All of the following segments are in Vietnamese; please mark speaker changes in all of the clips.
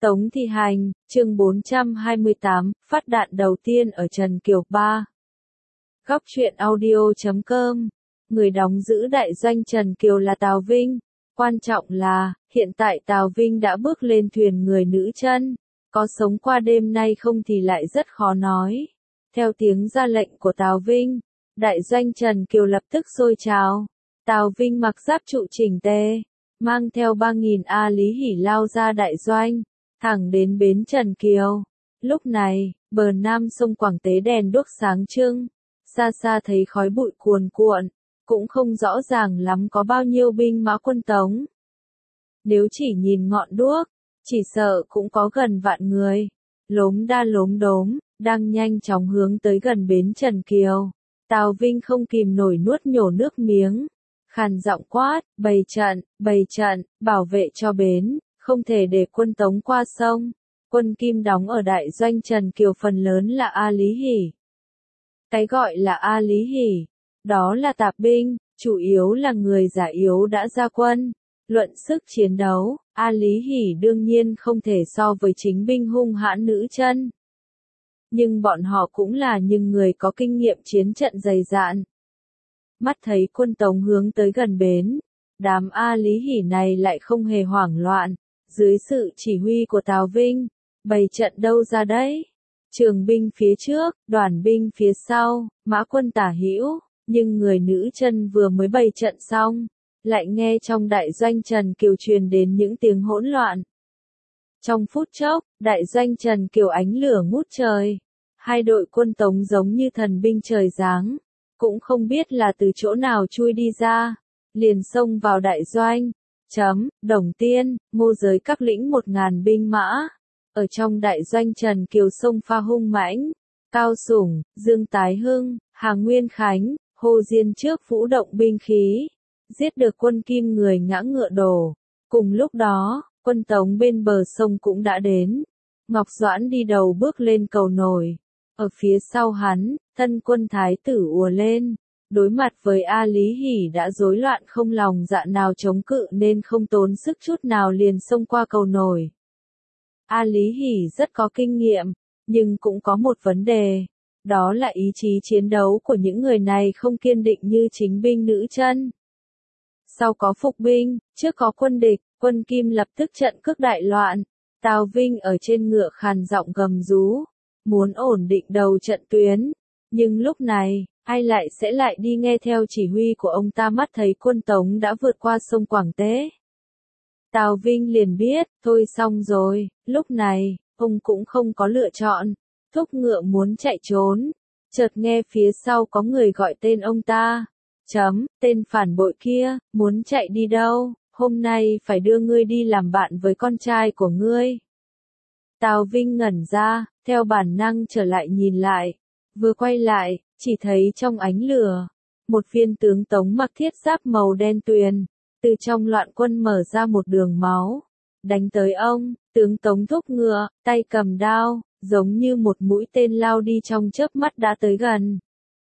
Speaker 1: Tống thi hành, chương 428, phát đạn đầu tiên ở Trần Kiều 3. Góc truyện audio.com. Người đóng giữ đại doanh Trần Kiều là Tào Vinh. Quan trọng là, hiện tại Tào Vinh đã bước lên thuyền người nữ chân. Có sống qua đêm nay không thì lại rất khó nói. Theo tiếng ra lệnh của Tào Vinh, đại doanh Trần Kiều lập tức sôi trào. Tào Vinh mặc giáp trụ chỉnh tề, mang theo 3.000 A Lý Hỉ lao ra đại doanh, thẳng đến bến Trần Kiều. Lúc này, bờ nam sông Quảng Tế đèn đuốc sáng trưng, xa xa thấy khói bụi cuồn cuộn, cũng không rõ ràng lắm có bao nhiêu binh mã quân Tống. Nếu chỉ nhìn ngọn đuốc, chỉ sợ cũng có gần vạn người, lốm đa lốm đốm, đang nhanh chóng hướng tới gần bến Trần Kiều. Tào Vinh không kìm nổi nuốt nhổ nước miếng, khàn giọng quát, bày trận, bảo vệ cho bến, không thể để quân Tống qua sông. Quân Kim đóng ở đại doanh Trần Kiều phần lớn là A Lý Hỉ. Cái gọi là A Lý Hỉ, đó là tạp binh, chủ yếu là người già yếu đã ra quân. Luận sức chiến đấu, A Lý Hỉ đương nhiên không thể so với chính binh hung hãn nữ chân. Nhưng bọn họ cũng là những người có kinh nghiệm chiến trận dày dạn. Mắt thấy quân Tống hướng tới gần bến, đám A Lý Hỉ này lại không hề hoảng loạn, dưới sự chỉ huy của Tào Vinh, bày trận đâu ra đấy. Trường binh phía trước, đoàn binh phía sau, mã quân tả hữu, nhưng người nữ chân vừa mới bày trận xong, lại nghe trong đại doanh Trần Kiều truyền đến những tiếng hỗn loạn. Trong phút chốc, đại doanh Trần Kiều ánh lửa ngút trời, hai đội quân Tống giống như thần binh trời giáng, cũng không biết là từ chỗ nào chui đi ra, liền xông vào đại doanh. Đồng Tiên, Mô Giới các lĩnh 1.000 binh mã, ở trong đại doanh Trần Kiều sông pha hung mãnh, Cao Sủng, Dương Tái Hưng, Hà Nguyên Khánh, Hồ Diên trước vũ động binh khí, giết được quân Kim người ngã ngựa đổ. Cùng lúc đó, quân Tống bên bờ sông cũng đã đến. Ngọc Doãn đi đầu bước lên cầu nổi. Ở phía sau hắn, thân quân thái tử ùa lên. Đối mặt với A Lý Hỉ đã rối loạn không lòng dạ nào chống cự nên không tốn sức chút nào liền xông qua cầu nổi. A Lý Hỉ rất có kinh nghiệm, nhưng cũng có một vấn đề. Đó là ý chí chiến đấu của những người này không kiên định như chính binh nữ chân. Sau có phục binh, trước có quân địch, quân Kim lập tức trận cước đại loạn. Tào Vinh ở trên ngựa khàn giọng gầm rú, muốn ổn định đầu trận tuyến. Nhưng lúc này, ai sẽ lại đi nghe theo chỉ huy của ông ta. Mắt thấy quân Tống đã vượt qua sông Quảng Tế, Tào Vinh liền biết, thôi xong rồi. Lúc này, ông cũng không có lựa chọn, thúc ngựa muốn chạy trốn. Chợt nghe phía sau có người gọi tên ông ta. Tên phản bội kia, muốn chạy đi đâu, hôm nay phải đưa ngươi đi làm bạn với con trai của ngươi. Tào Vinh ngẩn ra, theo bản năng trở lại nhìn lại. Vừa quay lại, chỉ thấy trong ánh lửa, một viên tướng Tống mặc thiết giáp màu đen tuyền, từ trong loạn quân mở ra một đường máu, đánh tới ông. Tướng Tống thúc ngựa, tay cầm đao, giống như một mũi tên lao đi trong chớp mắt đã tới gần.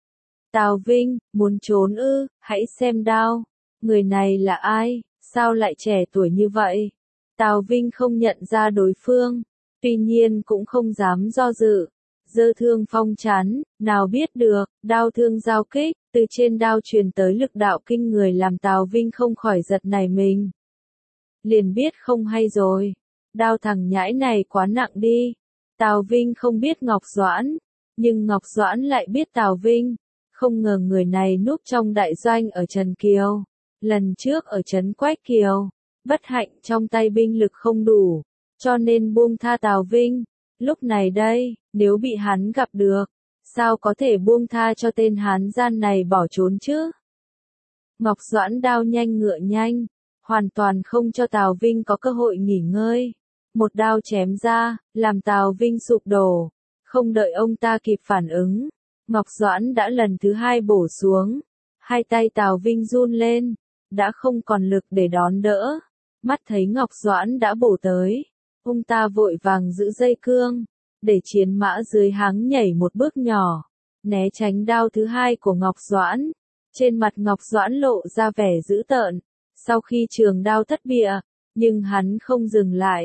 Speaker 1: Tào Vinh, muốn trốn ư, hãy xem đao. Người này là ai, sao lại trẻ tuổi như vậy? Tào Vinh không nhận ra đối phương, tuy nhiên cũng không dám do dự. Giơ thương phong chắn, nào biết được, đao thương giao kích, từ trên đao truyền tới lực đạo kinh người làm Tào Vinh không khỏi giật nảy mình. Liền biết không hay rồi, đao thằng nhãi này quá nặng đi. Tào Vinh không biết Ngọc Doãn, nhưng Ngọc Doãn lại biết Tào Vinh. Không ngờ người này núp trong đại doanh ở Trần Kiều. Lần trước ở trấn Quách Kiều, bất hạnh trong tay binh lực không đủ, cho nên buông tha Tào Vinh. Lúc này đây, nếu bị hắn gặp được, sao có thể buông tha cho tên hán gian này bỏ trốn chứ? Ngọc Doãn đao nhanh ngựa nhanh, hoàn toàn không cho Tào Vinh có cơ hội nghỉ ngơi. Một đao chém ra, làm Tào Vinh sụp đổ. Không đợi ông ta kịp phản ứng, Ngọc Doãn đã lần thứ hai bổ xuống. Hai tay Tào Vinh run lên, đã không còn lực để đón đỡ. Mắt thấy Ngọc Doãn đã bổ tới, ông ta vội vàng giữ dây cương, để chiến mã dưới háng nhảy một bước nhỏ, né tránh đao thứ hai của Ngọc Doãn. Trên mặt Ngọc Doãn lộ ra vẻ dữ tợn, sau khi trường đao thất bịa, nhưng hắn không dừng lại,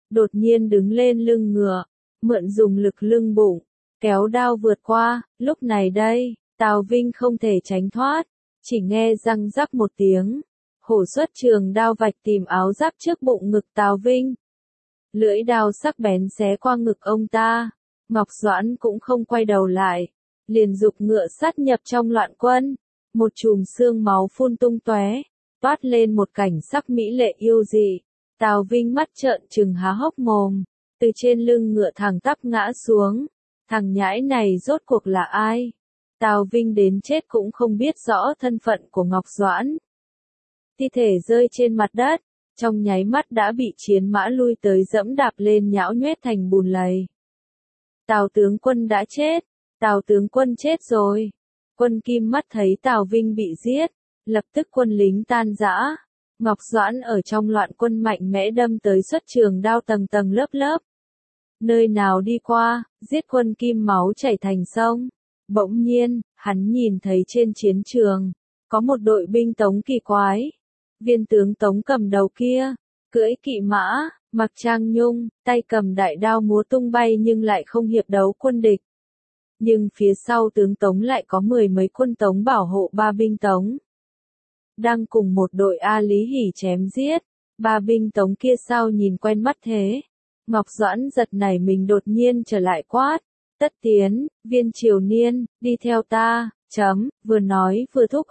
Speaker 1: đột nhiên đứng lên lưng ngựa, mượn dùng lực lưng bụng, kéo đao vượt qua, lúc này đây, Tào Vinh không thể tránh thoát, chỉ nghe răng rắc một tiếng, hổ xuất trường đao vạch tìm áo giáp trước bụng ngực Tào Vinh. Lưỡi đao sắc bén xé qua ngực ông ta, Ngọc Doãn cũng không quay đầu lại, liền giục ngựa sát nhập trong loạn quân, một chùm xương máu phun tung tóe, toát lên một cảnh sắc mỹ lệ yêu dị. Tào Vinh mắt trợn trừng há hốc mồm, từ trên lưng ngựa thẳng tắp ngã xuống. Thằng nhãi này rốt cuộc là ai? Tào Vinh đến chết cũng không biết rõ thân phận của Ngọc Doãn. Thi thể rơi trên mặt đất, trong nháy mắt đã bị chiến mã lui tới dẫm đạp lên nhão nhoét thành bùn lầy. Tào tướng quân đã chết, Tào tướng quân chết rồi. Quân Kim mắt thấy Tào Vinh bị giết, lập tức quân lính tan rã. Ngọc Doãn ở trong loạn quân mạnh mẽ đâm tới xuất trường đao tầng tầng lớp lớp. Nơi nào đi qua, giết quân Kim máu chảy thành sông. Bỗng nhiên, hắn nhìn thấy trên chiến trường, có một đội binh Tống kỳ quái. Viên tướng Tống cầm đầu kia, cưỡi kỵ mã, mặc trang nhung, tay cầm đại đao múa tung bay nhưng lại không hiệp đấu quân địch. Nhưng phía sau tướng Tống lại có 10 mấy quân Tống bảo hộ ba binh Tống. Đang cùng một đội A Lý Hỉ chém giết, ba binh Tống kia sao nhìn quen mắt thế. Ngọc Doãn giật nảy mình đột nhiên trở lại quát, Tất Tiến, Viên Triều Niên, đi theo ta, vừa nói vừa thúc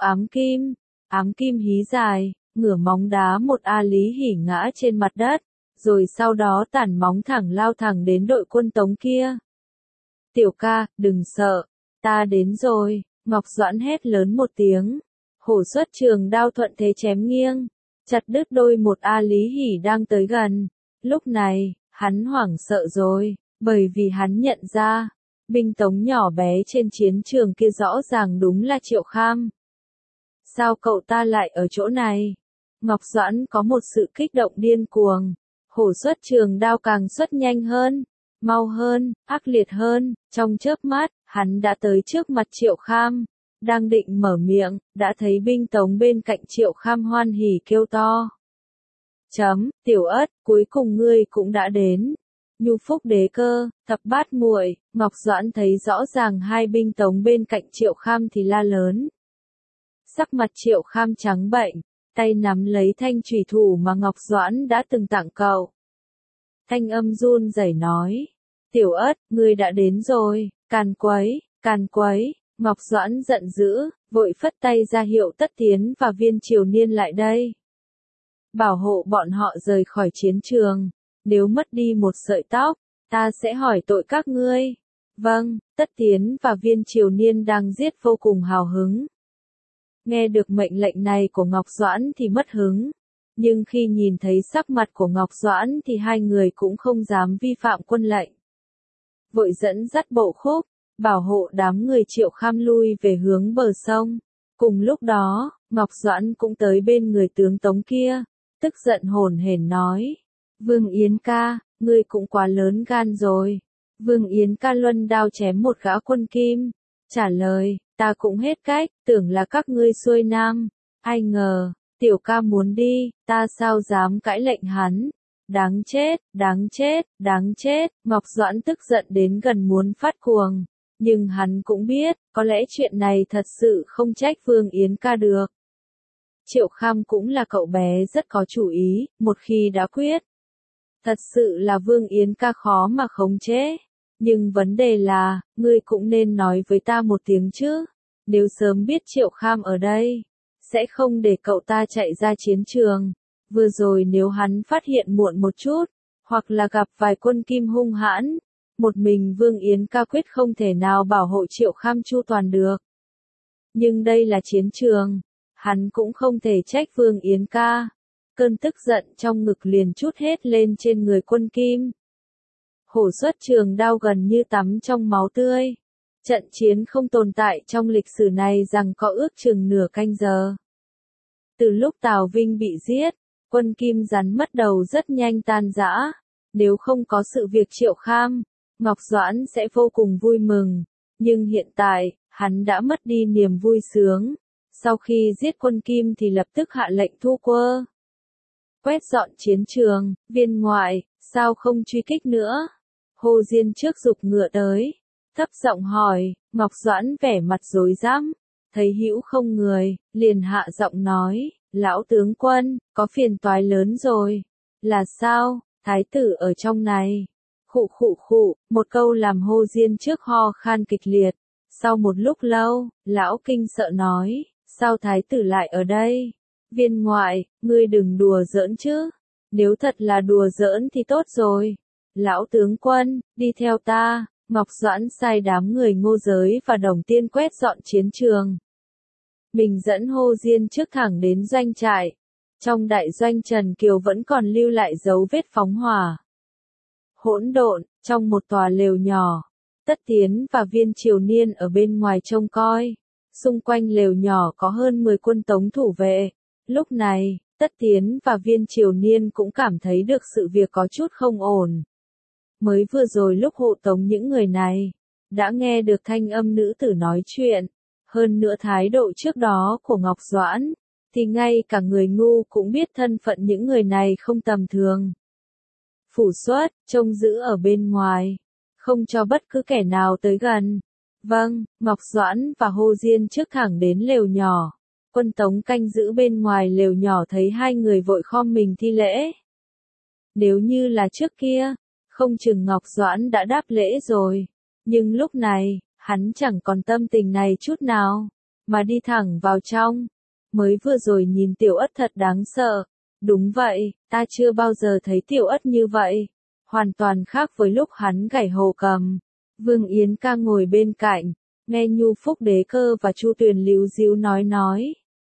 Speaker 1: ám kim hí dài, ngửa móng đá một A Lý Hỉ ngã trên mặt đất, rồi sau đó tản móng thẳng lao thẳng đến đội quân Tống kia. Tiểu ca, đừng sợ, ta đến rồi, Ngọc Doãn hét lớn một tiếng, hổ xuất trường đao thuận thế chém nghiêng, chặt đứt đôi một A Lý Hỉ đang tới gần. Lúc này, hắn hoảng sợ rồi, bởi vì hắn nhận ra, binh Tống nhỏ bé trên chiến trường kia rõ ràng đúng là Triệu Kham. Sao cậu ta lại ở chỗ này? Ngọc Doãn có một sự kích động điên cuồng, hổ xuất trường đao càng xuất nhanh hơn, mau hơn, ác liệt hơn, trong chớp mắt, hắn đã tới trước mặt Triệu Kham, đang định mở miệng, đã thấy binh Tống bên cạnh Triệu Kham hoan hỉ kêu to. Tiểu Ất, cuối cùng ngươi cũng đã đến. Nhu Phúc Đế Cơ, Thập Bát Muội, Ngọc Doãn thấy rõ ràng hai binh Tống bên cạnh Triệu Kham thì la lớn. Sắc mặt Triệu Kham trắng bệch, tay nắm lấy thanh chùy thủ mà Ngọc Doãn đã từng tặng cậu. Thanh âm run rẩy nói, Tiểu Ất, ngươi đã đến rồi, càn quấy, Ngọc Doãn giận dữ, vội phất tay ra hiệu Tất Tiến và Viên Triều Niên lại đây. Bảo hộ bọn họ rời khỏi chiến trường, nếu mất đi một sợi tóc, ta sẽ hỏi tội các ngươi. Vâng, Tất Tiến và Viên Triều Niên đang giết vô cùng hào hứng. Nghe được mệnh lệnh này của Ngọc Doãn thì mất hứng, nhưng khi nhìn thấy sắc mặt của Ngọc Doãn thì hai người cũng không dám vi phạm quân lệnh. Vội dẫn dắt bộ khúc, bảo hộ đám người Triệu Kham lui về hướng bờ sông. Cùng lúc đó, Ngọc Doãn cũng tới bên người tướng Tống kia, tức giận hổn hển nói. Vương Yến ca, ngươi cũng quá lớn gan rồi. Vương Yến ca luân đao chém một gã quân Kim, trả lời, ta cũng hết cách, tưởng là các ngươi xuôi nam. Ai ngờ, tiểu ca muốn đi, ta sao dám cãi lệnh hắn. Đáng chết, Ngọc Doãn tức giận đến gần muốn phát cuồng. Nhưng hắn cũng biết, có lẽ chuyện này thật sự không trách Vương Yến ca được. Triệu Kham cũng là cậu bé rất có chủ ý, một khi đã quyết. Thật sự là Vương Yến ca khó mà khống chế. Nhưng vấn đề là, ngươi cũng nên nói với ta một tiếng chứ. Nếu sớm biết Triệu Kham ở đây, sẽ không để cậu ta chạy ra chiến trường. Vừa rồi nếu hắn phát hiện muộn một chút, hoặc là gặp vài quân Kim hung hãn, một mình Vương Yến ca quyết không thể nào bảo hộ Triệu Kham chu toàn được. Nhưng đây là chiến trường, hắn cũng không thể trách Vương Yến ca. Cơn tức giận trong ngực liền trút hết lên trên người quân Kim. Hổ xuất trường đao gần như tắm trong máu tươi. Trận chiến không tồn tại trong lịch sử này rằng có ước chừng nửa canh giờ. Từ lúc Tào Vinh bị giết, quân Kim rắn mất đầu rất nhanh tan rã. Nếu không có sự việc Triệu Kham, Ngọc Doãn sẽ vô cùng vui mừng. Nhưng hiện tại, hắn đã mất đi niềm vui sướng. Sau khi giết quân Kim thì lập tức hạ lệnh thu quơ. Quét dọn chiến trường, viên ngoại, sao không truy kích nữa? Hồ Diên trước giục ngựa tới, thấp giọng hỏi. Ngọc Doãn vẻ mặt rối rắm, thấy hữu không người, liền hạ giọng nói, lão tướng quân, có phiền toái lớn rồi. Là sao? Thái tử ở trong này. Khụ khụ khụ, một câu làm Hồ Diên trước ho khan kịch liệt. Sau một lúc lâu, lão kinh sợ nói, sao thái tử lại ở đây? Viên ngoại, ngươi đừng đùa giỡn chứ. Nếu thật là đùa giỡn thì tốt rồi. Lão tướng quân, đi theo ta. Ngọc Doãn sai đám người Ngô Giới và Đồng Tiên quét dọn chiến trường. Mình dẫn Hồ Diên trước thẳng đến doanh trại. Trong đại doanh Trần Kiều vẫn còn lưu lại dấu vết phóng hỏa. Hỗn độn, trong một tòa lều nhỏ. Tất Tiến và Viên Triều Niên ở bên ngoài trông coi. Xung quanh lều nhỏ có hơn 10 quân tống thủ vệ. Lúc này, Tất Tiến và Viên Triều Niên cũng cảm thấy được sự việc có chút không ổn. Mới vừa rồi lúc hộ tống những người này, đã nghe được thanh âm nữ tử nói chuyện. Hơn nữa thái độ trước đó của Ngọc Doãn, thì ngay cả người ngu cũng biết thân phận những người này không tầm thường. Phủ Xuất, trông giữ ở bên ngoài, không cho bất cứ kẻ nào tới gần. Vâng, Ngọc Doãn và Hồ Diên trước thẳng đến lều nhỏ. Quân tống canh giữ bên ngoài lều nhỏ thấy hai người vội khom mình thi lễ. Nếu như là trước kia, không chừng Ngọc Doãn đã đáp lễ rồi. Nhưng lúc này, hắn chẳng còn tâm tình này chút nào, mà đi thẳng vào trong. Mới vừa rồi nhìn Tiểu Ất thật đáng sợ. Đúng vậy, ta chưa bao giờ thấy Tiểu Ất như vậy. Hoàn toàn khác với lúc hắn gảy hồ cầm. Vương Yến ca ngồi bên cạnh, nghe Nhu Phúc Đế Cơ và Chu Tuyền líu díu nói.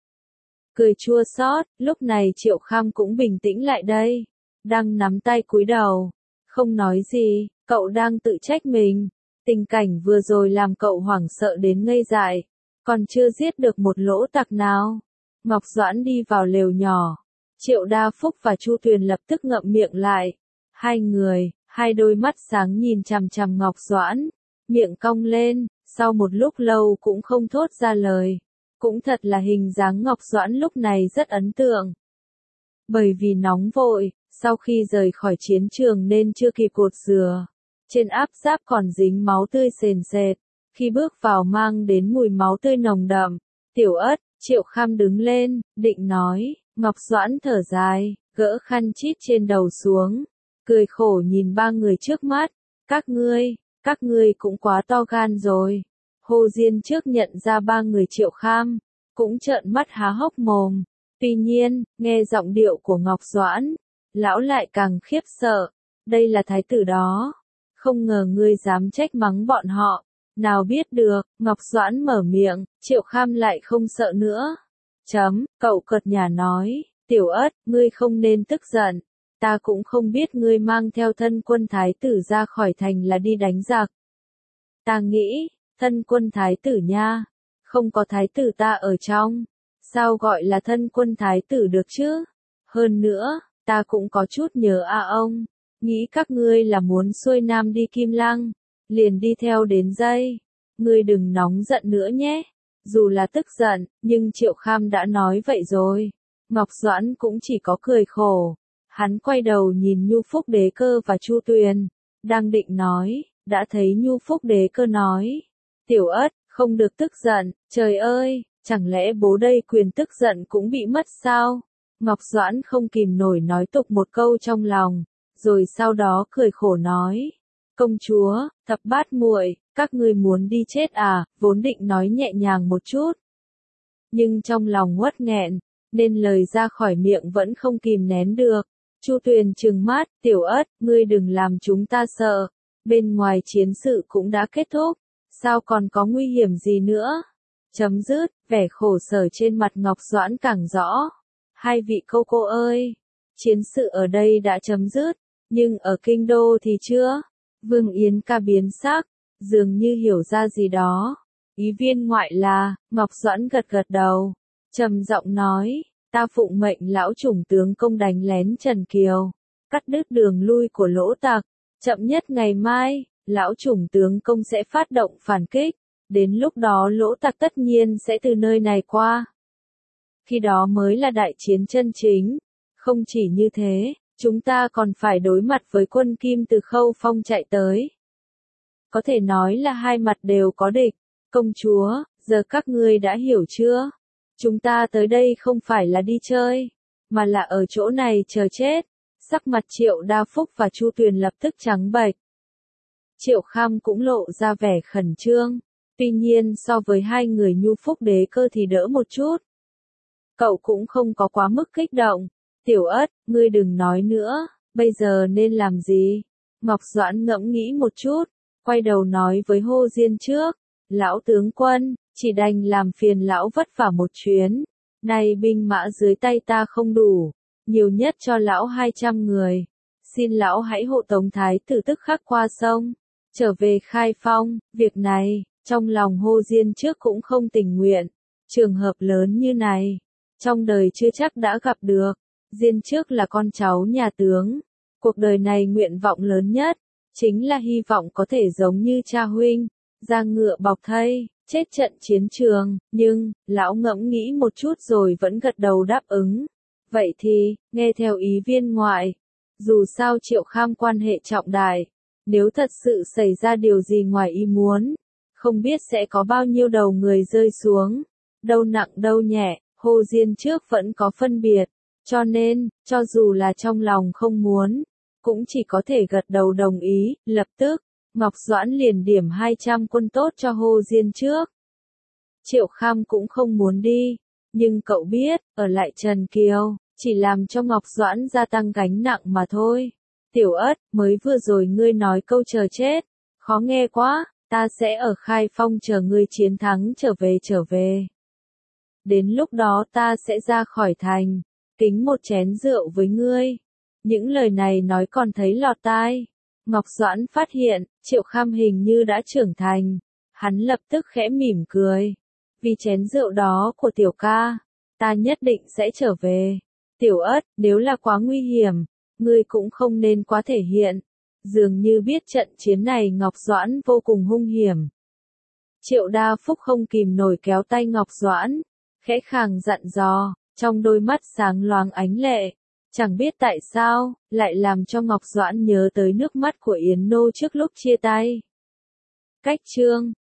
Speaker 1: Cười chua xót, lúc này Triệu Kham cũng bình tĩnh lại đây. Đang nắm tay cúi đầu. Không nói gì, cậu đang tự trách mình. Tình cảnh vừa rồi làm cậu hoảng sợ đến ngây dại. Còn chưa giết được một lỗ tặc nào. Ngọc Doãn đi vào lều nhỏ. Triệu Đa Phúc và Chu Tuyền lập tức ngậm miệng lại. Hai người, hai đôi mắt sáng nhìn chằm chằm Ngọc Doãn. Miệng cong lên, sau một lúc lâu cũng không thốt ra lời. Cũng thật là hình dáng Ngọc Doãn lúc này rất ấn tượng. Bởi vì nóng vội, sau khi rời khỏi chiến trường nên chưa kịp cột dừa. Trên áp giáp còn dính máu tươi sền sệt. Khi bước vào mang đến mùi máu tươi nồng đậm. Tiểu Ất, Triệu Kham đứng lên, định nói. Ngọc Doãn thở dài, gỡ khăn chít trên đầu xuống. Cười khổ nhìn ba người trước mắt. Các ngươi cũng quá to gan rồi. Hồ Diên trước nhận ra ba người Triệu Kham, cũng trợn mắt há hốc mồm. Tuy nhiên, nghe giọng điệu của Ngọc Doãn, lão lại càng khiếp sợ. Đây là thái tử đó. Không ngờ ngươi dám trách mắng bọn họ. Nào biết được, Ngọc Doãn mở miệng, Triệu Kham lại không sợ nữa. Cậu cợt nhả nói, Tiểu Ất, ngươi không nên tức giận. Ta cũng không biết ngươi mang theo thân quân thái tử ra khỏi thành là đi đánh giặc. Ta nghĩ, thân quân thái tử nha, không có thái tử ta ở trong. Sao gọi là thân quân thái tử được chứ? Hơn nữa, ta cũng có chút nhớ ông. Nghĩ các ngươi là muốn xuôi nam đi Kim Lăng, liền đi theo đến dây. Ngươi đừng nóng giận nữa nhé. Dù là tức giận, nhưng Triệu Kham đã nói vậy rồi. Ngọc Doãn cũng chỉ có cười khổ. Hắn quay đầu nhìn Nhu Phúc Đế Cơ và Chu Tuyền. Đang định nói, đã thấy Nhu Phúc Đế Cơ nói. Tiểu Ất, không được tức giận, trời ơi, chẳng lẽ bố đây quyền tức giận cũng bị mất sao? Ngọc Doãn không kìm nổi nói tục một câu trong lòng, rồi sau đó cười khổ nói. Công chúa, thập bát muội, các ngươi muốn đi chết à? Vốn định nói nhẹ nhàng một chút. Nhưng trong lòng uất nghẹn, nên lời ra khỏi miệng vẫn không kìm nén được. Chu Tuyền trừng mắt, Tiểu Ất, ngươi đừng làm chúng ta sợ. Bên ngoài chiến sự cũng đã kết thúc, sao còn có nguy hiểm gì nữa? Chấm dứt, vẻ khổ sở trên mặt Ngọc Doãn càng rõ. Hai vị cô ơi, chiến sự ở đây đã chấm dứt, nhưng ở kinh đô thì chưa. Vương Yến ca biến sắc, dường như hiểu ra gì đó. Ý viên ngoại là, Ngọc Doãn gật gật đầu, trầm giọng nói, ta phụng mệnh lão chủng tướng công đánh lén Trần Kiều, cắt đứt đường lui của lỗ tặc, chậm nhất ngày mai, lão chủng tướng công sẽ phát động phản kích, đến lúc đó lỗ tặc tất nhiên sẽ từ nơi này qua. Khi đó mới là đại chiến chân chính. Không chỉ như thế, Chúng ta còn phải đối mặt với quân Kim từ Khâu Phong chạy tới. Có thể nói là hai mặt đều có địch. Công chúa, giờ các ngươi đã hiểu chưa? Chúng ta tới đây không phải là đi chơi, mà là ở chỗ này chờ chết. Sắc mặt Triệu Đa Phúc và Chu Tuyền lập tức trắng bệch. Triệu Kham cũng lộ ra vẻ khẩn trương. Tuy nhiên so với hai người Nhu Phúc Đế Cơ thì đỡ một chút. Cậu cũng không có quá mức kích động. Tiểu Ất, ngươi đừng nói nữa, bây giờ nên làm gì? Ngọc Doãn ngẫm nghĩ một chút, quay đầu nói với Hồ Diên trước. Lão tướng quân, chỉ đành làm phiền lão vất vả một chuyến. Này binh mã dưới tay ta không đủ, nhiều nhất cho lão 200 người. Xin lão hãy hộ tống thái tử tức khắc qua sông, trở về Khai Phong. Việc này, trong lòng Hồ Diên trước cũng không tình nguyện. Trường hợp lớn như này, trong đời chưa chắc đã gặp được. Diên trước là con cháu nhà tướng. Cuộc đời này nguyện vọng lớn nhất, chính là hy vọng có thể giống như cha huynh, ra ngựa bọc thây, chết trận chiến trường. Nhưng, lão ngẫm nghĩ một chút rồi vẫn gật đầu đáp ứng. Vậy thì, nghe theo ý viên ngoại. Dù sao Triệu Kham quan hệ trọng đại, nếu thật sự xảy ra điều gì ngoài ý muốn, không biết sẽ có bao nhiêu đầu người rơi xuống. Đâu nặng đâu nhẹ, Hồ Diên trước vẫn có phân biệt. Cho nên, cho dù là trong lòng không muốn, cũng chỉ có thể gật đầu đồng ý. Lập tức, Ngọc Doãn liền điểm 200 quân tốt cho Hồ Diên trước. Triệu Kham cũng không muốn đi, nhưng cậu biết, ở lại Trần Kiều, chỉ làm cho Ngọc Doãn gia tăng gánh nặng mà thôi. Tiểu Ất, mới vừa rồi ngươi nói câu chờ chết, khó nghe quá, ta sẽ ở Khai Phong chờ ngươi chiến thắng trở về. Đến lúc đó ta sẽ ra khỏi thành, kính một chén rượu với ngươi. Những lời này nói còn thấy lọt tai. Ngọc Doãn phát hiện, Triệu Kham hình như đã trưởng thành. Hắn lập tức khẽ mỉm cười. Vì chén rượu đó của tiểu ca, ta nhất định sẽ trở về. Tiểu Ất, nếu là quá nguy hiểm, ngươi cũng không nên quá thể hiện. Dường như biết trận chiến này Ngọc Doãn vô cùng hung hiểm. Triệu Đa Phúc không kìm nổi kéo tay Ngọc Doãn, khẽ khàng dặn dò, trong đôi mắt sáng loáng ánh lệ. Chẳng biết tại sao, lại làm cho Ngọc Doãn nhớ tới nước mắt của Yến Nô trước lúc chia tay. Cách chương